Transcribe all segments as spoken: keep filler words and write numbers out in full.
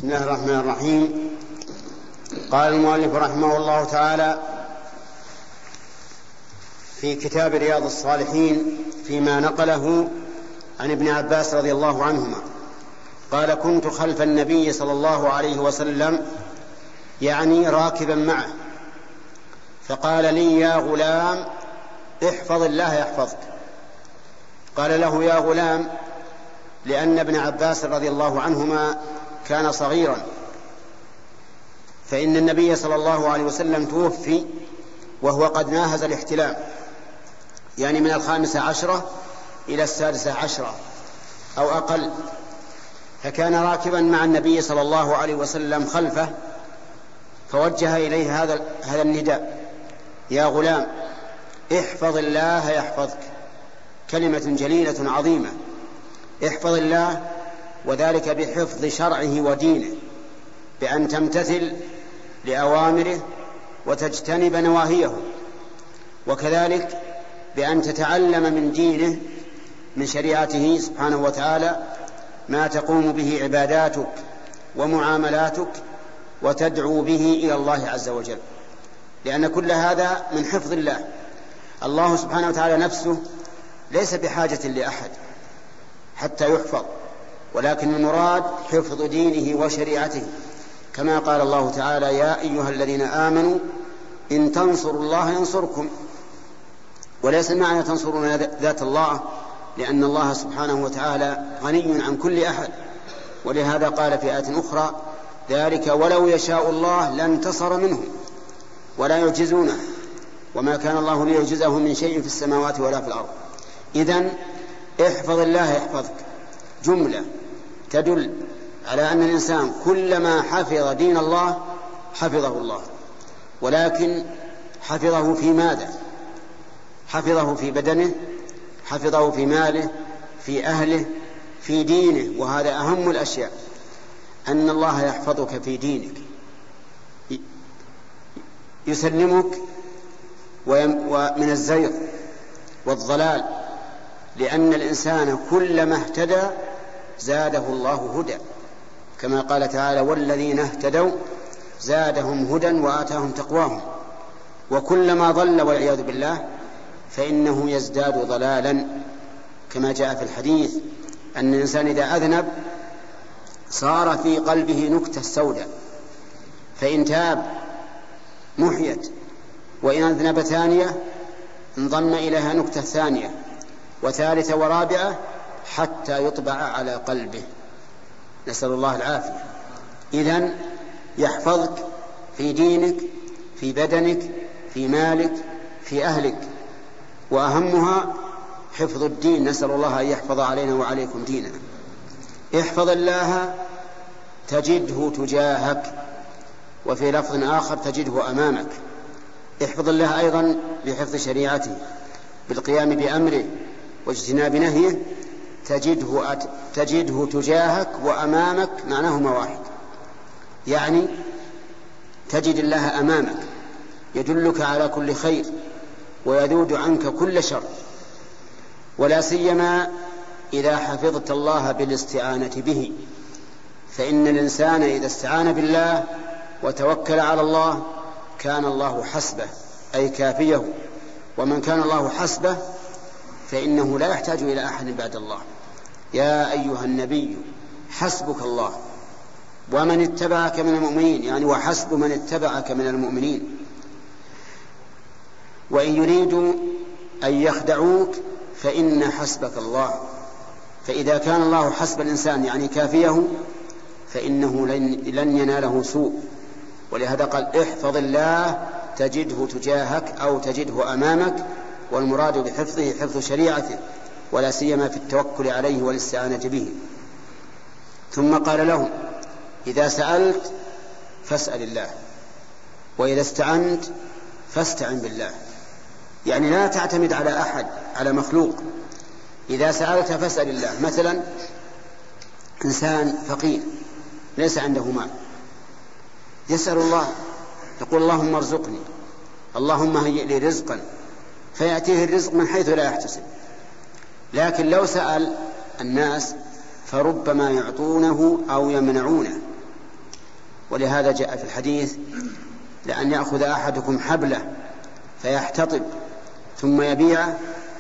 بسم الله الرحمن الرحيم. قال المؤلف رحمه الله تعالى في كتاب رياض الصالحين فيما نقله عن ابن عباس رضي الله عنهما قال: كنت خلف النبي صلى الله عليه وسلم، يعني راكبا معه، فقال لي: يا غلام احفظ الله يحفظك. قال له: يا غلام لأن ابن عباس رضي الله عنهما كان صغيرا، فإن النبي صلى الله عليه وسلم توفي وهو قد ناهز الاحتلام، يعني من الخامسة عشرة إلى السادسة عشرة أو أقل، فكان راكبا مع النبي صلى الله عليه وسلم خلفه، فوجه إليه هذا هذا النداء: يا غلام احفظ الله يحفظك. كلمة جليلة عظيمة، احفظ الله، وذلك بحفظ شرعه ودينه، بأن تمتثل لأوامره وتجتنب نواهيه، وكذلك بأن تتعلم من دينه من شريعته سبحانه وتعالى ما تقوم به عباداتك ومعاملاتك وتدعو به إلى الله عز وجل، لأن كل هذا من حفظ الله. الله سبحانه وتعالى نفسه ليس بحاجة لأحد حتى يحفظ، ولكن المراد حفظ دينه وشريعته، كما قال الله تعالى: يا أيها الذين آمنوا إن تنصروا الله ينصركم. وليس المعنى تنصرون ذات الله، لأن الله سبحانه وتعالى غني عن كل أحد، ولهذا قال في آية أخرى: ذلك ولو يشاء الله لانتصر منهم ولا يعجزونه وما كان الله ليعجزه من شيء في السماوات ولا في الأرض. إذن احفظ الله يحفظك جملة تدل على أن الإنسان كلما حفظ دين الله حفظه الله، ولكن حفظه في ماذا؟ حفظه في بدنه، حفظه في ماله، في أهله، في دينه. وهذا أهم الأشياء، أن الله يحفظك في دينك، يسلمك ومن الزيغ والضلال، لأن الإنسان كلما اهتدى زاده الله هدى، كما قال تعالى: والذين اهتدوا زادهم هدى وآتاهم تقواهم. وكلما ضل والعياذ بالله فإنه يزداد ضلالا، كما جاء في الحديث أن الإنسان إذا أذنب صار في قلبه نكتة سوداء، فإن تاب محيت، وإن أذنب ثانية انضم إليها نكتة ثانية وثالثة ورابعة حتى يطبع على قلبه، نسأل الله العافية. إذن يحفظك في دينك، في بدنك، في مالك، في أهلك، وأهمها حفظ الدين. نسأل الله أن يحفظ علينا وعليكم ديننا. احفظ الله تجده تجاهك، وفي لفظ آخر تجده أمامك. احفظ الله أيضا بحفظ شريعته، بالقيام بأمره واجتناب نهيه، تجده, تجده تجاهك وأمامك معناهما واحد، يعني تجد الله أمامك يدلك على كل خير ويذود عنك كل شر، ولا سيما إذا حفظت الله بالاستعانة به، فإن الإنسان إذا استعان بالله وتوكل على الله كان الله حسبه، أي كافيه. ومن كان الله حسبه فإنه لا يحتاج إلى أحد بعد الله. يا أيها النبي حسبك الله ومن اتبعك من المؤمنين، يعني وحسب من اتبعك من المؤمنين. وإن يريدوا أن يخدعوك فإن حسبك الله. فإذا كان الله حسب الإنسان يعني كافيه فإنه لن يناله سوء. ولهذا قال: احفظ الله تجده تجاهك أو تجده أمامك، والمراد بحفظه حفظ شريعته، ولا سيما في التوكل عليه والاستعانة به. ثم قال لهم: إذا سألت فاسأل الله، وإذا استعنت فاستعن بالله، يعني لا تعتمد على أحد، على مخلوق. إذا سألت فاسأل الله. مثلا إنسان فقير ليس عنده مال، يسأل الله، يقول: اللهم ارزقني، اللهم هيئ لي رزقا، فيأتيه الرزق من حيث لا يحتسب. لكن لو سأل الناس فربما يعطونه أو يمنعونه، ولهذا جاء في الحديث: لأن يأخذ أحدكم حبله فيحتطب ثم يبيعه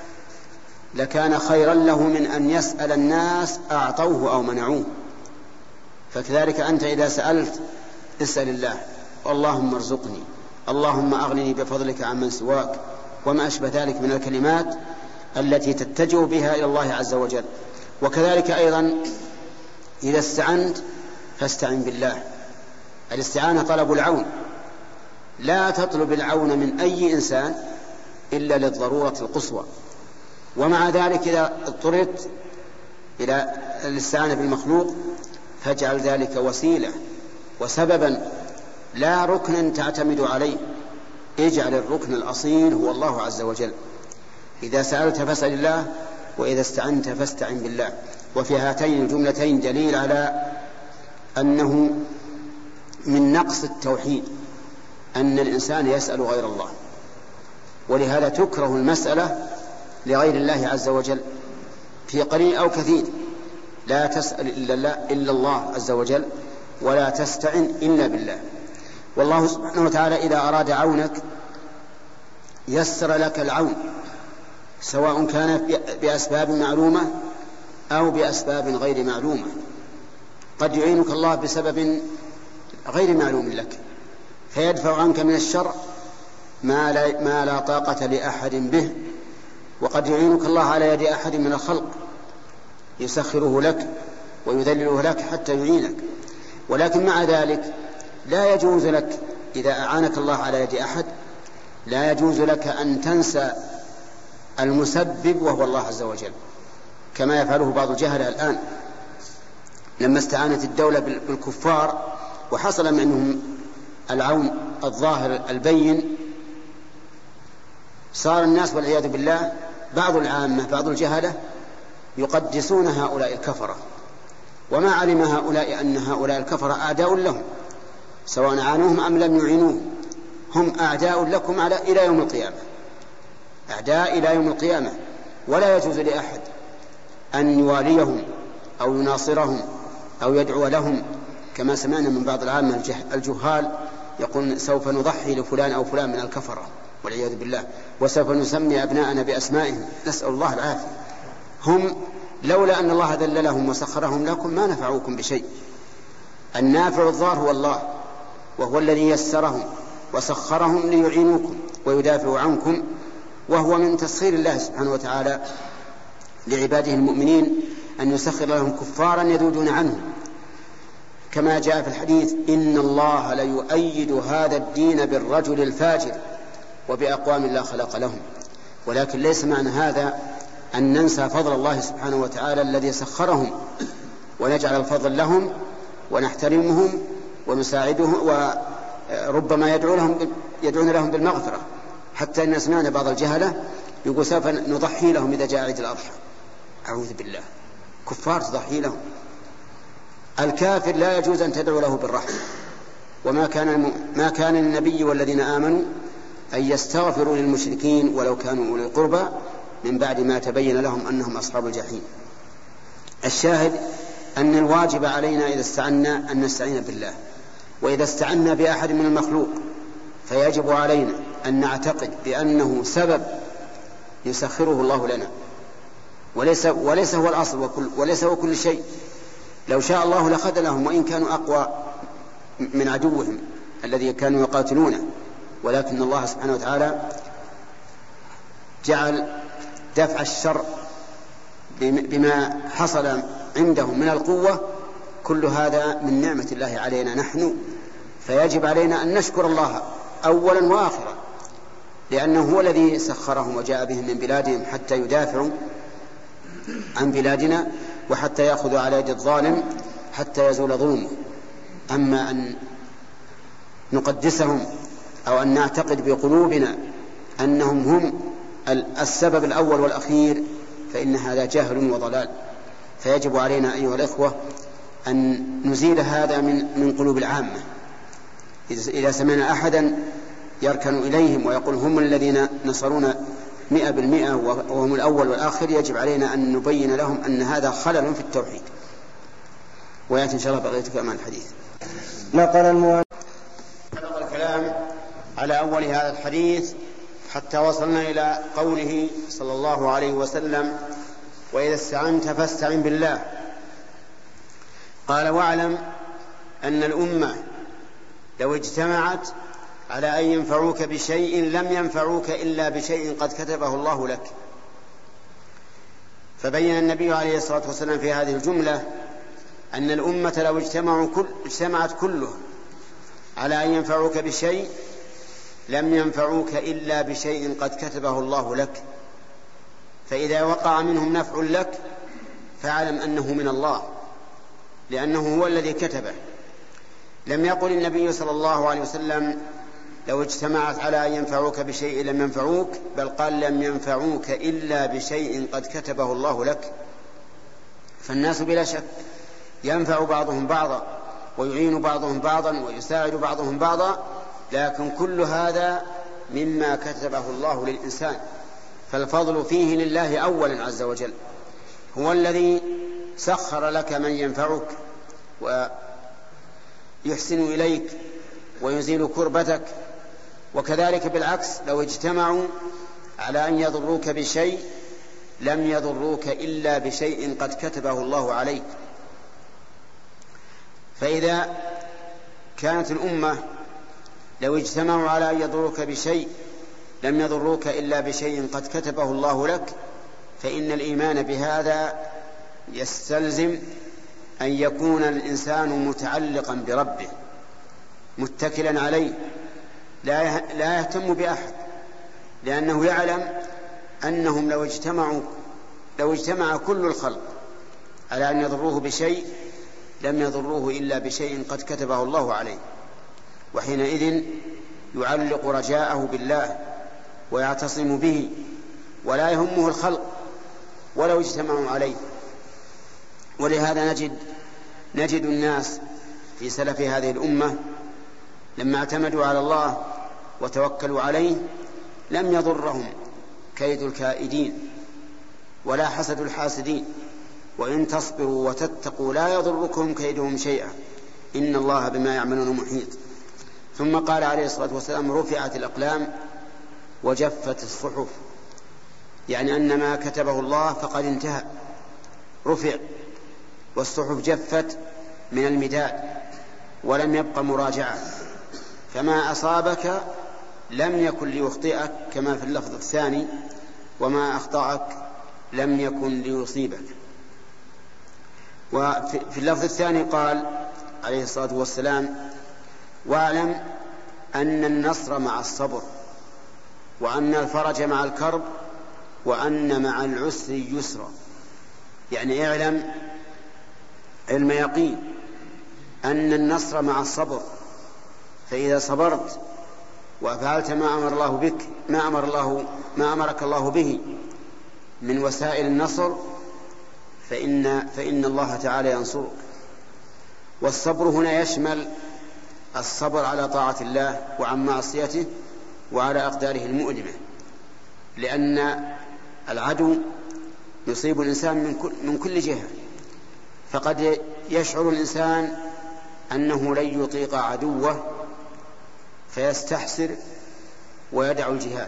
لكان خيرا له من أن يسأل الناس أعطوه أو منعوه. فكذلك أنت إذا سألت اسأل الله: اللهم ارزقني، اللهم أغنني بفضلك عمن سواك، وما أشبه ذلك من الكلمات التي تتجه بها إلى الله عز وجل. وكذلك أيضا إذا استعنت فاستعن بالله. الاستعانة طلب العون، لا تطلب العون من أي إنسان إلا للضرورة القصوى. ومع ذلك إذا اضطررت إلى الاستعانة بالمخلوق فاجعل ذلك وسيلة وسببا لا ركنا تعتمد عليه، اجعل الركن الأصيل هو الله عز وجل. إذا سألت فاسأل الله، وإذا استعنت فاستعن بالله. وفي هاتين الجملتين دليل على أنه من نقص التوحيد أن الإنسان يسأل غير الله، ولهذا تكره المسألة لغير الله عز وجل في قليل أو كثير. لا تسأل إلا الله, إلا الله عز وجل، ولا تستعن إلا بالله. والله سبحانه وتعالى إذا أراد عونك يسر لك العون، سواء كان بأسباب معلومة أو بأسباب غير معلومة. قد يعينك الله بسبب غير معلوم لك فيدفع عنك من الشر ما لا, ما لا طاقة لأحد به. وقد يعينك الله على يد أحد من الخلق يسخره لك ويذلله لك حتى يعينك. ولكن مع ذلك لا يجوز لك إذا أعانك الله على يد أحد لا يجوز لك أن تنسى المسبب وهو الله عز وجل، كما يفعله بعض الجهلة الآن لما استعانت الدولة بالكفار وحصل منهم العون الظاهر البين، صار الناس والعياذ بالله بعض العامة بعض الجهلة يقدسون هؤلاء الكفرة، وما علم هؤلاء أن هؤلاء الكفرة أعداء لهم، سواء عانوهم أم لم يعينوهم هم أعداء لكم على إلى يوم القيامة، أعداء إلى يوم القيامة. ولا يجوز لأحد أن يواليهم أو يناصرهم أو يدعو لهم، كما سمعنا من بعض العامة الجهال يقول: سوف نضحي لفلان أو فلان من الكفرة والعياذ بالله، وسوف نسمي أبناءنا بأسمائهم، نسأل الله العافية. هم لولا أن الله ذللهم وسخرهم لكم ما نفعوكم بشيء. النافع الضار هو الله، وهو الذي يسرهم وسخرهم ليعينوكم ويدافعوا عنكم، وهو من تسخير الله سبحانه وتعالى لعباده المؤمنين أن يسخر لهم كفارا يذودون عنه، كما جاء في الحديث: إن الله ليؤيد هذا الدين بالرجل الفاجر وبأقوام لا خلق لهم. ولكن ليس معنى هذا أن ننسى فضل الله سبحانه وتعالى الذي سخرهم، ونجعل الفضل لهم ونحترمهم ونساعدهم، وربما يدعو لهم يدعون لهم بالمغفرة، حتى أن سمعنا بعض الجهلة يقول: سوف نضحي لهم إذا جاء عيد الأضحى. أعوذ بالله، كفار تضحي لهم. الكافر لا يجوز أن تدعو له بالرحمة، وما كان ما كان للنبي والذين آمنوا أن يستغفروا للمشركين ولو كانوا أولي قربى من بعد ما تبين لهم أنهم أصحاب الجحيم. الشاهد أن الواجب علينا إذا استعنا أن نستعين بالله، وإذا استعنا بأحد من المخلوق فيجب علينا أن نعتقد بأنه سبب يسخره الله لنا، وليس, وليس هو الأصل وكل وليس هو كل شيء. لو شاء الله لخذلهم وإن كانوا أقوى من عدوهم الذي كانوا يقاتلونه، ولكن الله سبحانه وتعالى جعل دفع الشر بما حصل عندهم من القوة، كل هذا من نعمة الله علينا نحن، فيجب علينا أن نشكر الله أولا وآخرا، لأنه هو الذي سخرهم وجاء بهم من بلادهم حتى يدافعوا عن بلادنا وحتى يأخذوا على يد الظالم حتى يزول ظلمه. أما أن نقدسهم أو أن نعتقد بقلوبنا أنهم هم السبب الأول والأخير فإن هذا جهل وضلال. فيجب علينا أيها الإخوة أن نزيل هذا من من قلوب العامة. إذا سمعنا أحدا يركن إليهم ويقول هم الذين نصرونا مئة بالمئة وهم الأول والآخر، يجب علينا أن نبين لهم أن هذا خلل في التوحيد. ويأتي إن شاء الله بقية كمان الحديث. نقل المؤلف الكلام على أول هذا الحديث حتى وصلنا إلى قوله صلى الله عليه وسلم: وإذا استعنت فاستعن بالله. قال: واعلم أن الأمة لو اجتمعت على أن ينفعوك بشيء لم ينفعوك إلا بشيء قد كتبه الله لك. فبين النبي عليه الصلاة والسلام في هذه الجملة أن الأمة لو اجتمعوا كل اجتمعت كله على أن ينفعوك بشيء لم ينفعوك إلا بشيء قد كتبه الله لك. فإذا وقع منهم نفع لك فاعلم أنه من الله، لأنه هو الذي كتبه. لم يقل النبي صلى الله عليه وسلم: لو اجتمعت على أن ينفعوك بشيء لم ينفعوك، بل قال: لم ينفعوك إلا بشيء قد كتبه الله لك. فالناس بلا شك ينفع بعضهم بعضا ويعين بعضهم بعضا ويساعد بعضهم بعضا، لكن كل هذا مما كتبه الله للإنسان، فالفضل فيه لله أولا عز وجل. هو الذي سخر لك من ينفعك ويحسن إليك ويزيل كربتك. وكذلك بالعكس، لو اجتمعوا على أن يضروك بشيء لم يضروك إلا بشيء قد كتبه الله عليك. فإذا كانت الأمة لو اجتمعوا على أن يضروك بشيء لم يضروك إلا بشيء قد كتبه الله لك، فإن الإيمان بهذا يستلزم أن يكون الإنسان متعلقا بربه متكلا عليه، لا يهتم بأحد، لأنه يعلم أنهم لو اجتمعوا لو اجتمع كل الخلق على أن يضروه بشيء لم يضروه إلا بشيء قد كتبه الله عليه. وحينئذ يعلق رجاءه بالله ويعتصم به ولا يهمه الخلق ولو اجتمعوا عليه. ولهذا نجد نجد الناس في سلف هذه الأمة لما اعتمدوا على الله وتوكلوا عليه لم يضرهم كيد الكائدين ولا حسد الحاسدين، وإن تصبروا وتتقوا لا يضركم كيدهم شيئا إن الله بما يعملون محيط. ثم قال عليه الصلاة والسلام: رفعت الأقلام وجفت الصحف، يعني أن ما كتبه الله فقد انتهى، رفع، والصحف جفت من المداد ولم يبق مراجعة، فما أصابك لم يكن ليخطئك كما في اللفظ الثاني، وما أخطأك لم يكن ليصيبك. وفي اللفظ الثاني قال عليه الصلاة والسلام: واعلم أن النصر مع الصبر، وأن الفرج مع الكرب، وأن مع العسر يسرا. يعني اعلم علم يقين أن النصر مع الصبر، فإذا صبرت وفعلت ما أمر الله بك ما أمر الله ما أمرك الله به من وسائل النصر فإن فإن الله تعالى ينصرك. والصبر هنا يشمل الصبر على طاعة الله وعن معصيته وعلى أقداره المؤلمة، لأن العدو يصيب الإنسان من كل, من كل جهة، فقد يشعر الإنسان أنه لن يطيق عدوه فيستحسر ويدع الجهاد،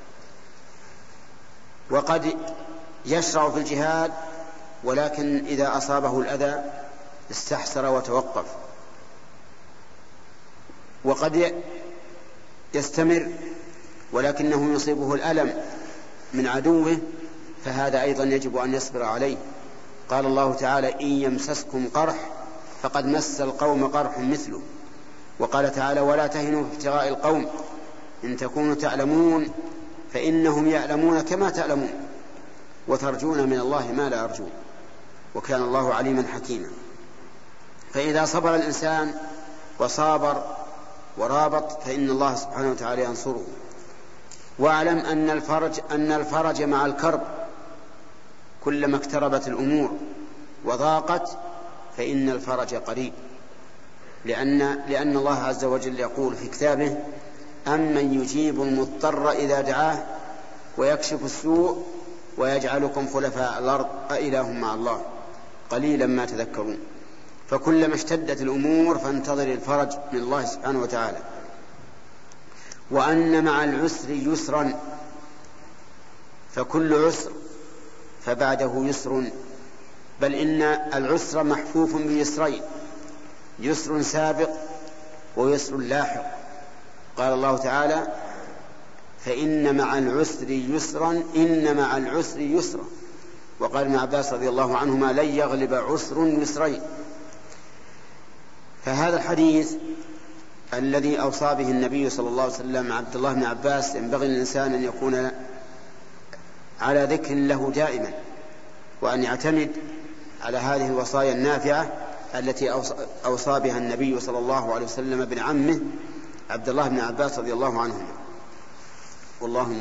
وقد يشرع في الجهاد ولكن إذا أصابه الأذى استحسر وتوقف، وقد يستمر ولكنه يصيبه الألم من عدوه، فهذا أيضا يجب أن يصبر عليه. قال الله تعالى: إن يمسسكم قرح فقد مس القوم قرح مثله. وقال تعالى: ولا تهنوا في ابتغاء القوم إن تكونوا تعلمون فإنهم يعلمون كما تعلمون وترجون من الله ما لا يرجون وكان الله عليما حكيما. فإذا صبر الإنسان وصابر ورابط فإن الله سبحانه وتعالى ينصره. واعلم أن الفرج أن الفرج مع الكرب، كلما اقتربت الأمور وضاقت فإن الفرج قريب، لأن لأن الله عز وجل يقول في كتابه: أمن يجيب المضطر إذا دعاه ويكشف السوء ويجعلكم خلفاء الأرض أإله مع الله قليلا ما تذكرون. فكلما اشتدت الأمور فانتظر الفرج من الله سبحانه وتعالى. وأن مع العسر يسرا، فكل عسر فبعده يسر، بل إن العسر محفوف بيسرين، يسر سابق ويسر لاحق. قال الله تعالى: فإن مع العسر يسرا إن مع العسر يسرا. وقال ابن عباس رضي الله عنهما: لن يغلب عسر يسرين. فهذا الحديث الذي أوصى به النبي صلى الله عليه وسلم عبد الله بن عباس ينبغي للإنسان أن يكون على ذكر له دائما، وأن يعتمد على هذه الوصايا النافعة التي أوصى بها النبي صلى الله عليه وسلم ابن عمه عبد الله بن عباس رضي الله عنهما. والله